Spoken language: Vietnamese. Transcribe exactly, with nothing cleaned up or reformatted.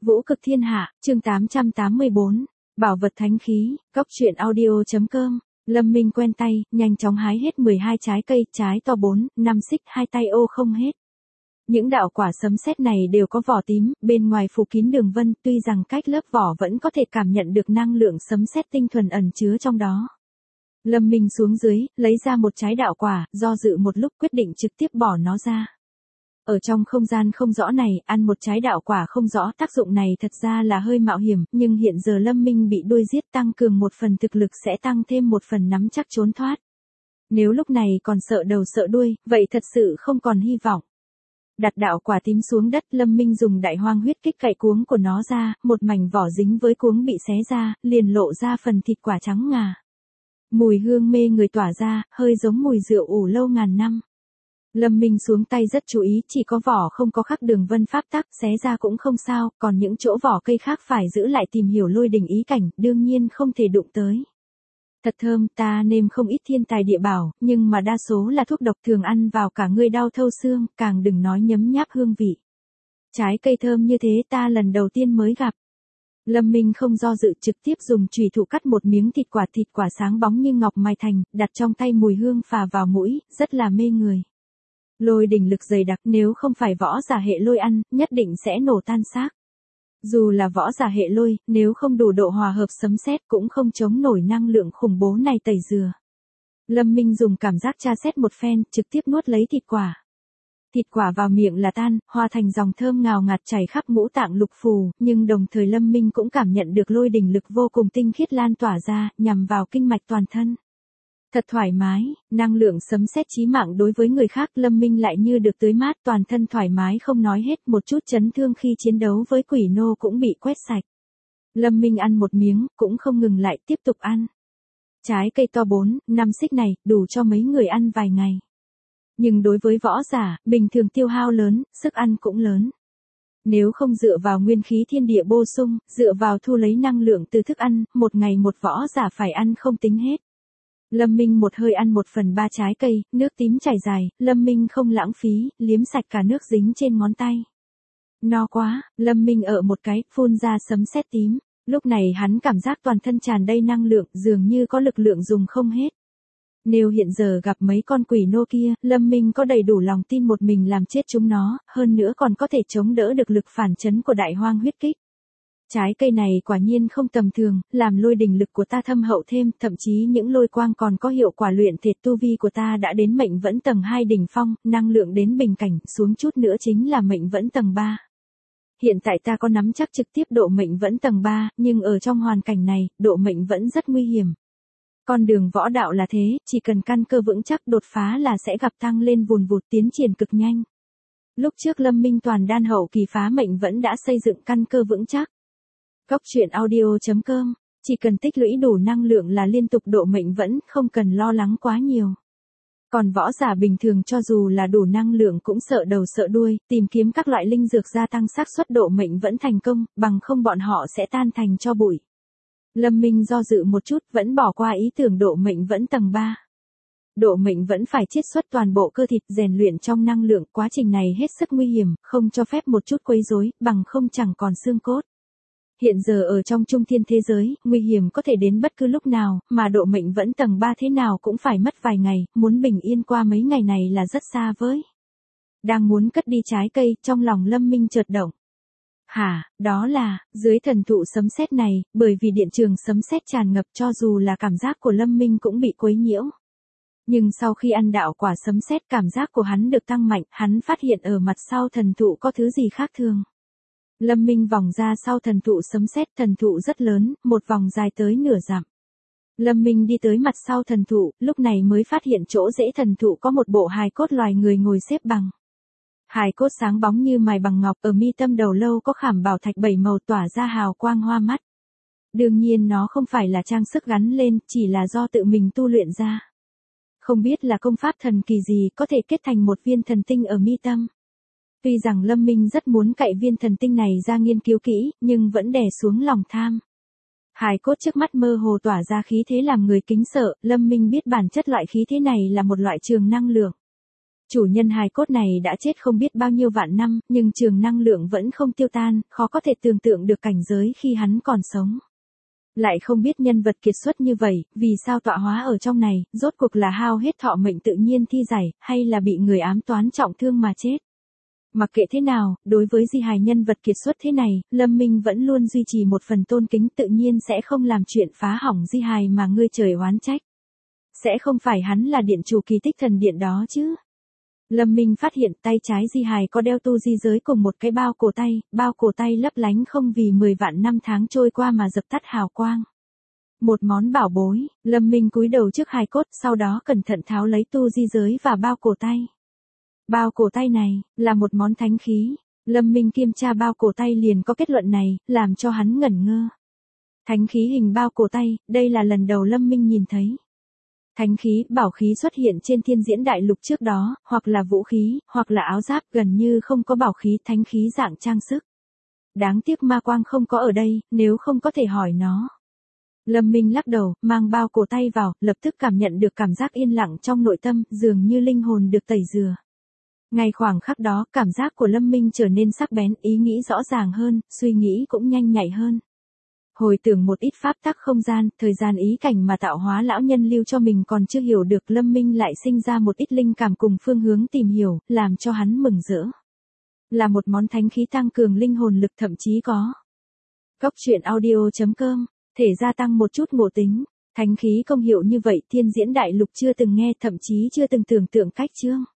Vũ cực thiên hạ, chương tám trăm tám mươi bốn. Bảo vật thánh khí, cốc truyện audio.com. Lâm Minh quen tay, nhanh chóng hái hết mười hai trái cây, trái to bốn, năm xích, hai tay ô không hết. Những đạo quả sấm sét này đều có vỏ tím, bên ngoài phủ kín đường vân, tuy rằng cách lớp vỏ vẫn có thể cảm nhận được năng lượng sấm sét tinh thuần ẩn chứa trong đó. Lâm Minh xuống dưới, lấy ra một trái đạo quả, do dự một lúc quyết định trực tiếp bỏ nó ra. Ở trong không gian không rõ này, ăn một trái đạo quả không rõ tác dụng này thật ra là hơi mạo hiểm, nhưng hiện giờ Lâm Minh bị đuôi giết tăng cường một phần thực lực sẽ tăng thêm một phần nắm chắc trốn thoát. Nếu lúc này còn sợ đầu sợ đuôi, vậy thật sự không còn hy vọng. Đặt đạo quả tím xuống đất, Lâm Minh dùng đại hoang huyết kích cạy cuống của nó ra, một mảnh vỏ dính với cuống bị xé ra, liền lộ ra phần thịt quả trắng ngà. Mùi hương mê người tỏa ra, hơi giống mùi rượu ủ lâu ngàn năm. Lâm Minh xuống tay rất chú ý, chỉ có vỏ không có khắc đường vân pháp tắc, xé ra cũng không sao, còn những chỗ vỏ cây khác phải giữ lại tìm hiểu lôi đình ý cảnh, đương nhiên không thể đụng tới. Thật thơm, ta nêm không ít thiên tài địa bảo, nhưng mà đa số là thuốc độc thường ăn vào cả người đau thâu xương, càng đừng nói nhấm nháp hương vị. Trái cây thơm như thế ta lần đầu tiên mới gặp. Lâm Minh không do dự trực tiếp dùng chùy thủ cắt một miếng thịt quả thịt quả sáng bóng như ngọc mài thành, đặt trong tay mùi hương phà vào mũi, rất là mê người. Lôi đỉnh lực dày đặc, nếu không phải võ giả hệ lôi ăn, nhất định sẽ nổ tan xác. Dù là võ giả hệ lôi, nếu không đủ độ hòa hợp sấm sét cũng không chống nổi năng lượng khủng bố này tẩy rửa. Lâm Minh dùng cảm giác tra xét một phen, trực tiếp nuốt lấy thịt quả. Thịt quả vào miệng là tan, hòa thành dòng thơm ngào ngạt chảy khắp ngũ tạng lục phủ, nhưng đồng thời Lâm Minh cũng cảm nhận được lôi đỉnh lực vô cùng tinh khiết lan tỏa ra, nhằm vào kinh mạch toàn thân. Thật thoải mái, năng lượng sấm sét chí mạng đối với người khác, Lâm Minh lại như được tưới mát, toàn thân thoải mái không nói hết, một chút chấn thương khi chiến đấu với quỷ nô cũng bị quét sạch. Lâm Minh ăn một miếng, cũng không ngừng lại, tiếp tục ăn. Trái cây to bốn, năm xích này, đủ cho mấy người ăn vài ngày. Nhưng đối với võ giả, bình thường tiêu hao lớn, sức ăn cũng lớn. Nếu không dựa vào nguyên khí thiên địa bổ sung, dựa vào thu lấy năng lượng từ thức ăn, một ngày một võ giả phải ăn không tính hết. Lâm Minh một hơi ăn một phần ba trái cây, nước tím chảy dài, Lâm Minh không lãng phí, liếm sạch cả nước dính trên ngón tay. No quá, Lâm Minh ở một cái, phun ra sấm sét tím. Lúc này hắn cảm giác toàn thân tràn đầy năng lượng, dường như có lực lượng dùng không hết. Nếu hiện giờ gặp mấy con quỷ nô kia, Lâm Minh có đầy đủ lòng tin một mình làm chết chúng nó, hơn nữa còn có thể chống đỡ được lực phản chấn của đại hoang huyết kích. Trái cây này quả nhiên không tầm thường, làm lôi đỉnh lực của ta thâm hậu thêm, thậm chí những lôi quang còn có hiệu quả luyện thể, tu vi của ta đã đến mệnh vẫn tầng hai đỉnh phong, năng lượng đến bình cảnh, xuống chút nữa chính là mệnh vẫn tầng ba. Hiện tại ta có nắm chắc trực tiếp độ mệnh vẫn tầng ba, nhưng ở trong hoàn cảnh này, độ mệnh vẫn rất nguy hiểm. Con đường võ đạo là thế, chỉ cần căn cơ vững chắc đột phá là sẽ gặp tăng lên vùn vụt, tiến triển cực nhanh. Lúc trước Lâm Minh toàn đan hậu kỳ phá mệnh vẫn đã xây dựng căn cơ vững chắc. Cốc truyện audio.com, chỉ cần tích lũy đủ năng lượng là liên tục độ mệnh vẫn, không cần lo lắng quá nhiều. Còn võ giả bình thường cho dù là đủ năng lượng cũng sợ đầu sợ đuôi, tìm kiếm các loại linh dược gia tăng xác suất độ mệnh vẫn thành công, bằng không bọn họ sẽ tan thành tro bụi. Lâm Minh do dự một chút, vẫn bỏ qua ý tưởng độ mệnh vẫn tầng ba. Độ mệnh vẫn phải chiết xuất toàn bộ cơ thịt, rèn luyện trong năng lượng, quá trình này hết sức nguy hiểm, không cho phép một chút quấy rối, bằng không chẳng còn xương cốt. Hiện giờ ở trong trung thiên thế giới, nguy hiểm có thể đến bất cứ lúc nào, mà độ mệnh vẫn tầng ba thế nào cũng phải mất vài ngày, muốn bình yên qua mấy ngày này là rất xa với. Đang muốn cất đi trái cây, trong lòng Lâm Minh chợt động. Hả, đó là, dưới thần thụ sấm sét này, bởi vì điện trường sấm sét tràn ngập cho dù là cảm giác của Lâm Minh cũng bị quấy nhiễu. Nhưng sau khi ăn đạo quả sấm sét cảm giác của hắn được tăng mạnh, hắn phát hiện ở mặt sau thần thụ có thứ gì khác thường. Lâm Minh vòng ra sau thần thụ sấm sét, thần thụ rất lớn, một vòng dài tới nửa dặm. Lâm Minh đi tới mặt sau thần thụ, lúc này mới phát hiện chỗ rễ thần thụ có một bộ hài cốt loài người ngồi xếp bằng. Hài cốt sáng bóng như mài bằng ngọc, ở mi tâm đầu lâu có khảm bảo thạch bảy màu tỏa ra hào quang hoa mắt. Đương nhiên nó không phải là trang sức gắn lên, chỉ là do tự mình tu luyện ra. Không biết là công pháp thần kỳ gì có thể kết thành một viên thần tinh ở mi tâm. Tuy rằng Lâm Minh rất muốn cậy viên thần tinh này ra nghiên cứu kỹ, nhưng vẫn đè xuống lòng tham. Hài cốt trước mắt mơ hồ tỏa ra khí thế làm người kính sợ, Lâm Minh biết bản chất loại khí thế này là một loại trường năng lượng. Chủ nhân hài cốt này đã chết không biết bao nhiêu vạn năm, nhưng trường năng lượng vẫn không tiêu tan, khó có thể tưởng tượng được cảnh giới khi hắn còn sống. Lại không biết nhân vật kiệt xuất như vậy, vì sao tọa hóa ở trong này, rốt cuộc là hao hết thọ mệnh tự nhiên thi giải, hay là bị người ám toán trọng thương mà chết. Mặc kệ thế nào, đối với di hài nhân vật kiệt xuất thế này, Lâm Minh vẫn luôn duy trì một phần tôn kính, tự nhiên sẽ không làm chuyện phá hỏng di hài mà ngươi trời oán trách. Sẽ không phải hắn là điện chủ kỳ tích thần điện đó chứ. Lâm Minh phát hiện tay trái di hài có đeo tu di giới cùng một cái bao cổ tay, bao cổ tay lấp lánh không vì mười vạn năm tháng trôi qua mà dập tắt hào quang. Một món bảo bối, Lâm Minh cúi đầu trước hài cốt, sau đó cẩn thận tháo lấy tu di giới và bao cổ tay. Bao cổ tay này, là một món thánh khí. Lâm Minh kiểm tra bao cổ tay liền có kết luận này, làm cho hắn ngẩn ngơ. Thánh khí hình bao cổ tay, đây là lần đầu Lâm Minh nhìn thấy. Thánh khí, bảo khí xuất hiện trên thiên diễn đại lục trước đó, hoặc là vũ khí, hoặc là áo giáp, gần như không có bảo khí, thánh khí dạng trang sức. Đáng tiếc ma quang không có ở đây, nếu không có thể hỏi nó. Lâm Minh lắc đầu, mang bao cổ tay vào, lập tức cảm nhận được cảm giác yên lặng trong nội tâm, dường như linh hồn được tẩy rửa. Ngay khoảng khắc đó, cảm giác của Lâm Minh trở nên sắc bén, ý nghĩ rõ ràng hơn, suy nghĩ cũng nhanh nhạy hơn. Hồi tưởng một ít pháp tắc không gian, thời gian ý cảnh mà tạo hóa lão nhân lưu cho mình còn chưa hiểu được, Lâm Minh lại sinh ra một ít linh cảm cùng phương hướng tìm hiểu, làm cho hắn mừng rỡ. Là một món thánh khí tăng cường linh hồn lực, thậm chí có. Cốc truyện audio chấm com, thể gia tăng một chút ngộ tính. Thánh khí công hiệu như vậy thiên diễn đại lục chưa từng nghe, thậm chí chưa từng tưởng tượng cách chương.